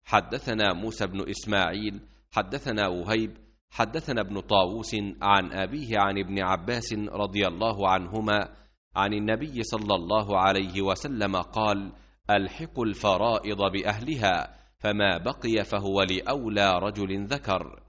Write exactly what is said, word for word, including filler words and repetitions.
حدثنا موسى بن إسماعيل حدثنا وهيب حدثنا ابن طاووس عن أبيه عن ابن عباس رضي الله عنهما عن النبي صلى الله عليه وسلم قال: ألحقوا الفرائض بأهلها، فما بقي فهو لأولى رجل ذكر.